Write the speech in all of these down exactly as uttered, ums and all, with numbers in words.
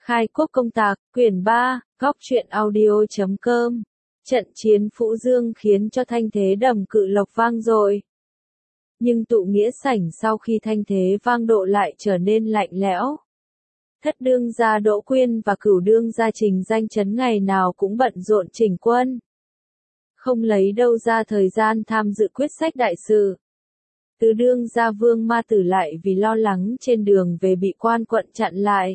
Khai quốc công tạc, quyển ba, góc truyện audio chấm com. Trận chiến Phũ Dương khiến cho thanh thế Đầm Cự Lộc vang dội. Nhưng tụ nghĩa sảnh sau khi thanh thế vang độ lại trở nên lạnh lẽo. Thất đương gia Đỗ Quyên và cửu đương gia Trình Danh Chấn ngày nào cũng bận rộn chỉnh quân. Không lấy đâu ra thời gian tham dự quyết sách đại sự. Tứ đương gia Vương Ma Tử lại vì lo lắng trên đường về bị quan quận chặn lại.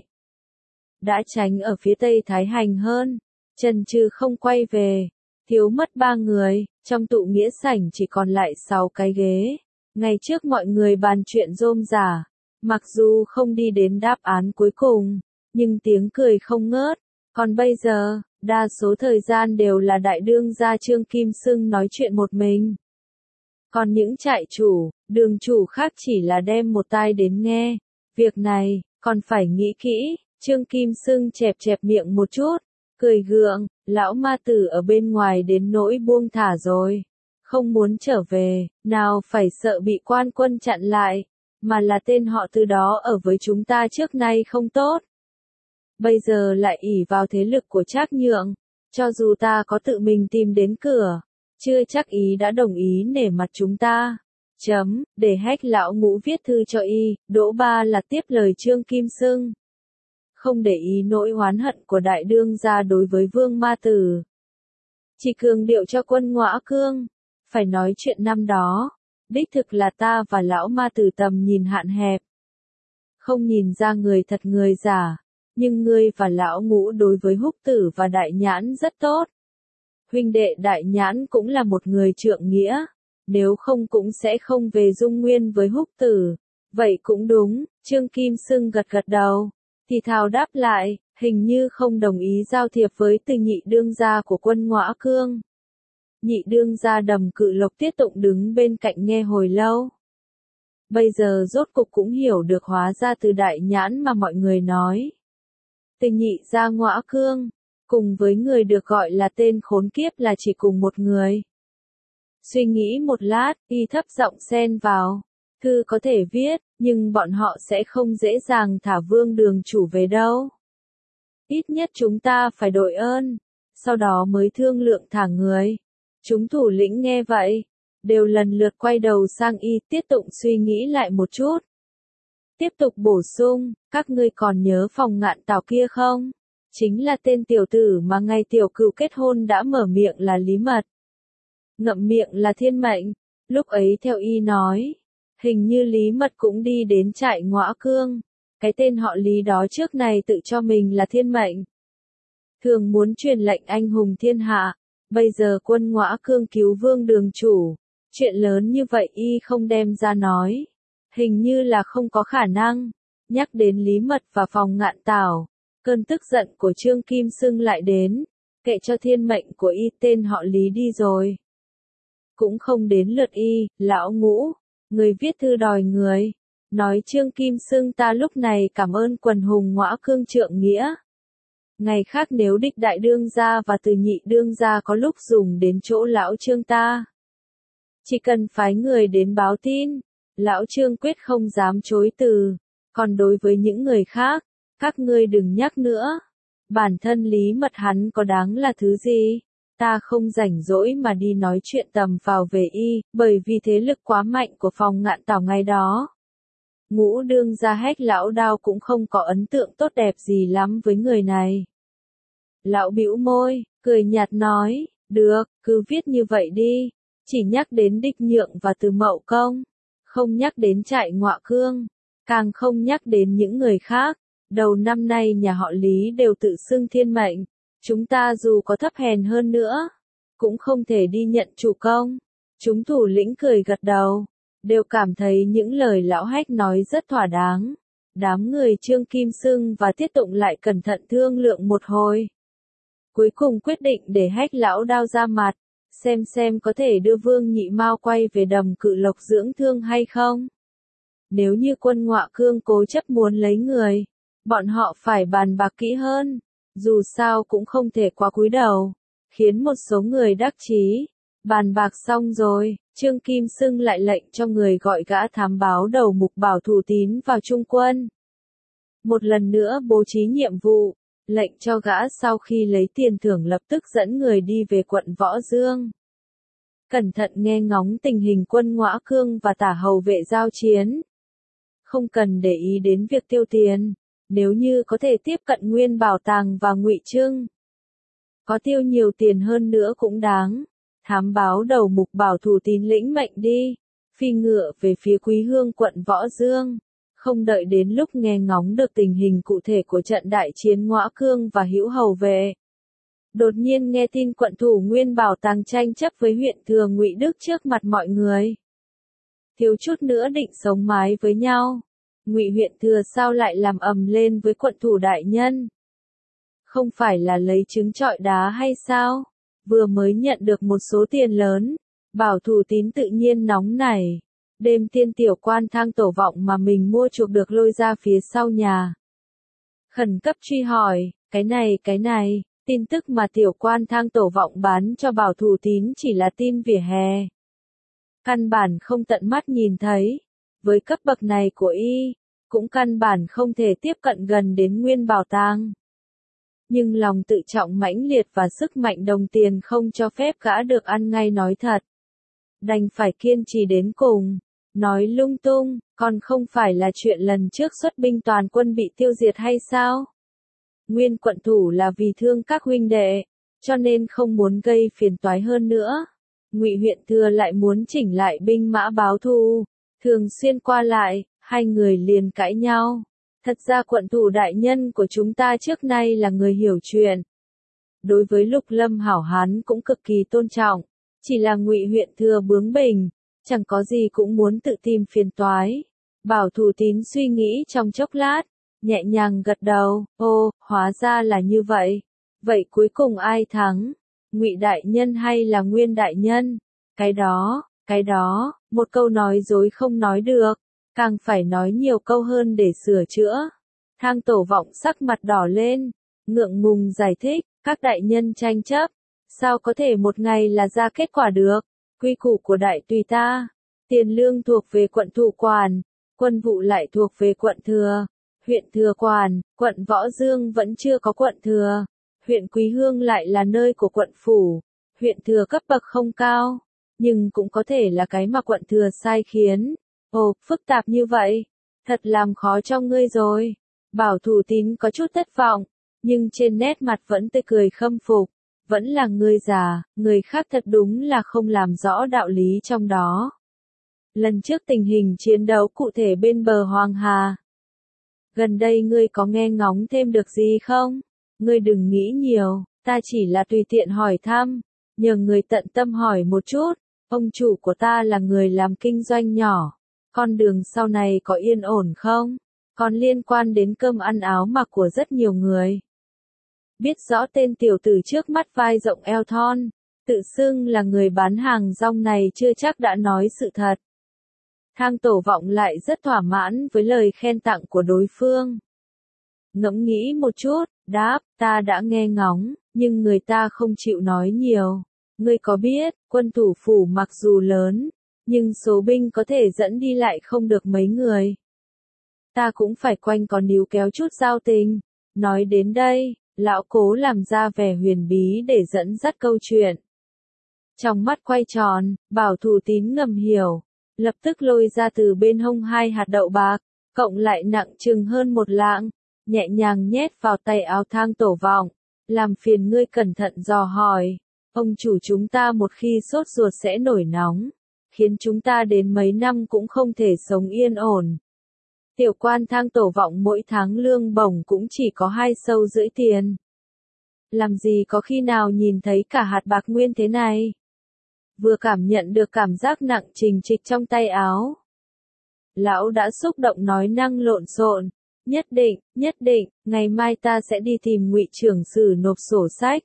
Đã tránh ở phía tây Thái Hành hơn, chần chừ không quay về, thiếu mất ba người, trong tụ nghĩa sảnh chỉ còn lại sáu cái ghế. Ngày trước mọi người bàn chuyện rôm rả, mặc dù không đi đến đáp án cuối cùng, nhưng tiếng cười không ngớt, còn bây giờ, đa số thời gian đều là đại đương gia Trương Kim Xưng nói chuyện một mình. Còn những trại chủ, đường chủ khác chỉ là đem một tai đến nghe, việc này, còn phải nghĩ kỹ. Trương Kim Xưng chẹp chẹp miệng một chút, cười gượng, lão Ma Tử ở bên ngoài đến nỗi buông thả rồi, không muốn trở về, nào phải sợ bị quan quân chặn lại, mà là tên họ Từ đó ở với chúng ta trước nay không tốt. Bây giờ lại ỷ vào thế lực của Trác Nhượng, cho dù ta có tự mình tìm đến cửa, chưa chắc ý đã đồng ý nể mặt chúng ta. Chấm, để hách lão Ngũ viết thư cho y, Đỗ Ba là tiếp lời Trương Kim Xưng. Không để ý nỗi oán hận của đại đương gia đối với Vương Ma Tử. Chỉ cường điệu cho quân Ngõa Cương, phải nói chuyện năm đó, đích thực là ta và lão Ma Tử tầm nhìn hạn hẹp. Không nhìn ra người thật người giả, nhưng ngươi và lão Ngũ đối với Húc Tử và Đại Nhãn rất tốt. Huynh đệ Đại Nhãn cũng là một người trượng nghĩa, nếu không cũng sẽ không về Dung Nguyên với Húc Tử. Vậy cũng đúng, Trương Kim Xưng gật gật đầu. Thì thào đáp lại, hình như không đồng ý giao thiệp với từ nhị đương gia của quân Ngõa Cương. Nhị đương gia Đầm Cự Lộc Tiết Tụng đứng bên cạnh nghe hồi lâu. Bây giờ rốt cục cũng hiểu được hóa ra từ Đại Nhãn mà mọi người nói. Từ nhị gia Ngõa Cương, cùng với người được gọi là tên khốn kiếp là chỉ cùng một người. Suy nghĩ một lát, y thấp giọng xen vào. Thư có thể viết, nhưng bọn họ sẽ không dễ dàng thả Vương đường chủ về đâu. Ít nhất chúng ta phải đội ơn, sau đó mới thương lượng thả người. Chúng thủ lĩnh nghe vậy, đều lần lượt quay đầu sang y. Tiết Tụng suy nghĩ lại một chút. Tiếp tục bổ sung, các ngươi còn nhớ Phòng Ngạn Tảo kia không? Chính là tên tiểu tử mà ngày tiểu cửu kết hôn đã mở miệng là Lý Mật. Ngậm miệng là Thiên Mệnh, lúc ấy theo y nói. Hình như Lý Mật cũng đi đến trại Ngõa Cương. Cái tên họ Lý đó trước này tự cho mình là Thiên Mệnh. Thường muốn truyền lệnh anh hùng thiên hạ. Bây giờ quân Ngõa Cương cứu Vương đường chủ. Chuyện lớn như vậy y không đem ra nói. Hình như là không có khả năng. Nhắc đến Lý Mật và Phòng Ngạn Tảo. Cơn tức giận của Trương Kim Xưng lại đến. Kệ cho Thiên Mệnh của y tên họ Lý đi rồi. Cũng không đến lượt y, lão Ngũ. Người viết thư đòi người, nói Trương Kim Xưng ta lúc này cảm ơn quần hùng Ngõa Cương trượng nghĩa. Ngày khác nếu đích đại đương gia và từ nhị đương gia có lúc dùng đến chỗ lão Trương ta. Chỉ cần phái người đến báo tin, lão Trương quyết không dám chối từ. Còn đối với những người khác, các ngươi đừng nhắc nữa. Bản thân Lý Mật hắn có đáng là thứ gì? Ta không rảnh rỗi mà đi nói chuyện tầm vào về y, bởi vì thế lực quá mạnh của Phòng Ngạn Tảo ngày đó. Ngũ đương gia hách lão Đao cũng không có ấn tượng tốt đẹp gì lắm với người này. Lão bĩu môi, cười nhạt nói, được, cứ viết như vậy đi, chỉ nhắc đến Đích Nhượng và Từ Mậu Công, không nhắc đến trại Ngõa Cương, càng không nhắc đến những người khác. Đầu năm nay nhà họ Lý đều tự xưng Thiên Mệnh. Chúng ta dù có thấp hèn hơn nữa, cũng không thể đi nhận chủ công. Chúng thủ lĩnh cười gật đầu, đều cảm thấy những lời lão hách nói rất thỏa đáng. Đám người Trương Kim Xưng và Tiết Tụng lại cẩn thận thương lượng một hồi. Cuối cùng quyết định để hách lão Đao ra mặt, xem xem có thể đưa Vương Nhị Mao quay về Đầm Cự Lộc dưỡng thương hay không. Nếu như quân Ngõa Cương cố chấp muốn lấy người, bọn họ phải bàn bạc kỹ hơn. Dù sao cũng không thể quá cúi đầu, khiến một số người đắc chí. Bàn bạc xong rồi, Trương Kim Xưng lại lệnh cho người gọi gã thám báo đầu mục Bảo Thủ Tín vào trung quân. Một lần nữa bố trí nhiệm vụ, lệnh cho gã sau khi lấy tiền thưởng lập tức dẫn người đi về quận Võ Dương. Cẩn thận nghe ngóng tình hình quân Ngõa Cương và Tả Hầu Vệ giao chiến. Không cần để ý đến việc tiêu tiền, nếu như có thể tiếp cận Nguyên Bảo Tàng và Ngụy Trưng. Có tiêu nhiều tiền hơn nữa cũng đáng. Thám báo đầu mục Bảo Thủ Tín lĩnh mệnh đi, phi ngựa về phía Quý Hương quận Võ Dương. Không đợi đến lúc nghe ngóng được tình hình cụ thể của trận đại chiến Ngõa Cương và Hữu Hầu Vệ. Đột nhiên nghe tin quận thủ Nguyên Bảo Tàng tranh chấp với huyện thừa Ngụy Đức trước mặt mọi người. Thiếu chút nữa định sống mái với nhau. Ngụy huyện thừa sao lại làm ầm lên với quận thủ đại nhân? Không phải là lấy trứng trọi đá hay sao? Vừa mới nhận được một số tiền lớn, Bảo Thủ Tín tự nhiên nóng nảy. Đêm tiên tiểu quan Thang Tổ Vọng mà mình mua chuộc được lôi ra phía sau nhà. Khẩn cấp truy hỏi, cái này cái này, tin tức mà tiểu quan Thang Tổ Vọng bán cho Bảo Thủ Tín chỉ là tin vỉa hè. Căn bản không tận mắt nhìn thấy, với cấp bậc này của y, cũng căn bản không thể tiếp cận gần đến Nguyên Bảo Tàng. Nhưng lòng tự trọng mãnh liệt và sức mạnh đồng tiền không cho phép gã được ăn ngay nói thật. Đành phải kiên trì đến cùng, nói lung tung, còn không phải là chuyện lần trước xuất binh toàn quân bị tiêu diệt hay sao? Nguyên quận thủ là vì thương các huynh đệ, cho nên không muốn gây phiền toái hơn nữa. Ngụy huyện thừa lại muốn chỉnh lại binh mã báo thù, thường xuyên qua lại, hai người liền cãi nhau. Thật ra quận thủ đại nhân của chúng ta trước nay là người hiểu chuyện. Đối với Lục Lâm hảo hán cũng cực kỳ tôn trọng, chỉ là Ngụy huyện thừa bướng bỉnh, chẳng có gì cũng muốn tự tìm phiền toái. Bảo Thủ Tín suy nghĩ trong chốc lát, nhẹ nhàng gật đầu, ô, hóa ra là như vậy. Vậy cuối cùng ai thắng? Ngụy đại nhân hay là Nguyên đại nhân? Cái đó, cái đó, một câu nói dối không nói được, càng phải nói nhiều câu hơn để sửa chữa. Thang Tổ Vọng sắc mặt đỏ lên, ngượng ngùng giải thích, các đại nhân tranh chấp, sao có thể một ngày là ra kết quả được? Quy củ của đại tùy ta, tiền lương thuộc về quận thủ quản, quân vụ lại thuộc về quận thừa, huyện thừa quản, quận Võ Dương vẫn chưa có quận thừa, huyện Quý Hương lại là nơi của quận phủ, huyện thừa cấp bậc không cao, nhưng cũng có thể là cái mà quận thừa sai khiến. Ồ, phức tạp như vậy, thật làm khó cho ngươi rồi. Bảo Thủ Tín có chút thất vọng, nhưng trên nét mặt vẫn tươi cười khâm phục. Vẫn là ngươi già, người khác thật đúng là không làm rõ đạo lý trong đó. Lần trước tình hình chiến đấu cụ thể bên bờ Hoàng Hà. Gần đây ngươi có nghe ngóng thêm được gì không? Ngươi đừng nghĩ nhiều, ta chỉ là tùy tiện hỏi thăm, nhờ người tận tâm hỏi một chút. Ông chủ của ta là người làm kinh doanh nhỏ. Con đường sau này có yên ổn không? Còn liên quan đến cơm ăn áo mặc của rất nhiều người. Biết rõ tên tiểu tử trước mắt vai rộng eo thon, tự xưng là người bán hàng rong này chưa chắc đã nói sự thật. Thang Tổ Vọng lại rất thỏa mãn với lời khen tặng của đối phương. Ngẫm nghĩ một chút, đáp, ta đã nghe ngóng, nhưng người ta không chịu nói nhiều. Ngươi có biết, quân thủ phủ mặc dù lớn, nhưng số binh có thể dẫn đi lại không được mấy người. Ta cũng phải quanh co níu kéo chút giao tình. Nói đến đây, lão cố làm ra vẻ huyền bí để dẫn dắt câu chuyện. Trong mắt quay tròn, Bảo Thủ Tín ngầm hiểu, lập tức lôi ra từ bên hông hai hạt đậu bạc, cộng lại nặng chừng hơn một lạng, nhẹ nhàng nhét vào tay áo Thang Tổ Vọng, làm phiền ngươi cẩn thận dò hỏi, ông chủ chúng ta một khi sốt ruột sẽ nổi nóng, khiến chúng ta đến mấy năm cũng không thể sống yên ổn. Tiểu quan Thang Tổ Vọng mỗi tháng lương bổng cũng chỉ có hai sâu rưỡi tiền. Làm gì có khi nào nhìn thấy cả hạt bạc nguyên thế này. Vừa cảm nhận được cảm giác nặng trình trịch trong tay áo. Lão đã xúc động nói năng lộn xộn. Nhất định, nhất định, ngày mai ta sẽ đi tìm Ngụy trưởng sử nộp sổ sách.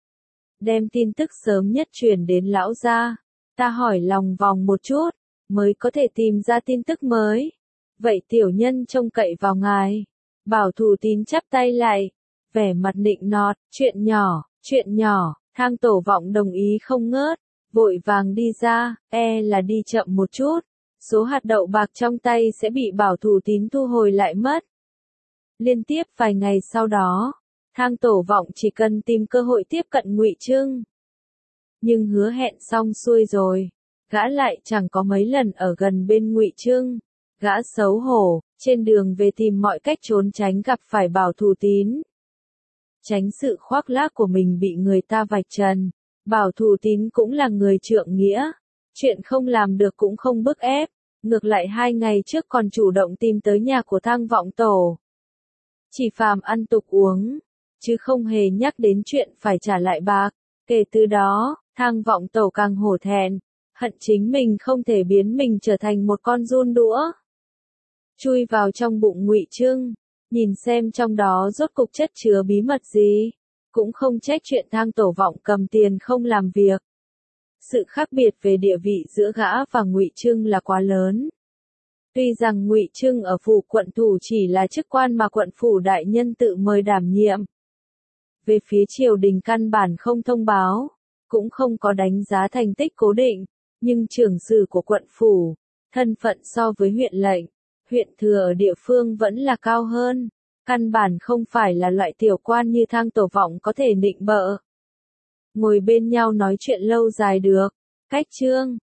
Đem tin tức sớm nhất truyền đến lão gia. Ta hỏi lòng vòng một chút, mới có thể tìm ra tin tức mới. Vậy tiểu nhân trông cậy vào ngài. Bảo Thủ Tín chắp tay lại, vẻ mặt nịnh nọt, chuyện nhỏ, chuyện nhỏ. Thang Tổ Vọng đồng ý không ngớt, vội vàng đi ra, e là đi chậm một chút. Số hạt đậu bạc trong tay sẽ bị Bảo Thủ Tín thu hồi lại mất. Liên tiếp vài ngày sau đó, Thang Tổ Vọng chỉ cần tìm cơ hội tiếp cận Ngụy Trưng. Nhưng hứa hẹn xong xuôi rồi, gã lại chẳng có mấy lần ở gần bên Ngụy Trưng. Gã xấu hổ, trên đường về tìm mọi cách trốn tránh gặp phải Bảo Thủ Tín. Tránh sự khoác lác của mình bị người ta vạch trần, Bảo Thủ Tín cũng là người trượng nghĩa, chuyện không làm được cũng không bức ép, ngược lại hai ngày trước còn chủ động tìm tới nhà của Thang Vọng Tổ. Chỉ phàm ăn tục uống, chứ không hề nhắc đến chuyện phải trả lại bạc. Kể từ đó, Thang Vọng Tổ càng hổ thẹn, hận chính mình không thể biến mình trở thành một con giun đũa. Chui vào trong bụng Ngụy Trưng, nhìn xem trong đó rốt cục chất chứa bí mật gì, cũng không trách chuyện Thang Tổ Vọng cầm tiền không làm việc. Sự khác biệt về địa vị giữa gã và Ngụy Trưng là quá lớn. Tuy rằng Ngụy Trưng ở phủ quận thủ chỉ là chức quan mà quận phủ đại nhân tự mời đảm nhiệm. Về phía triều đình căn bản không thông báo, cũng không có đánh giá thành tích cố định, nhưng trưởng sử của quận phủ, thân phận so với huyện lệnh, huyện thừa ở địa phương vẫn là cao hơn, căn bản không phải là loại tiểu quan như Thang Tổ Vọng có thể nịnh bợ. Ngồi bên nhau nói chuyện lâu dài được, cách chương.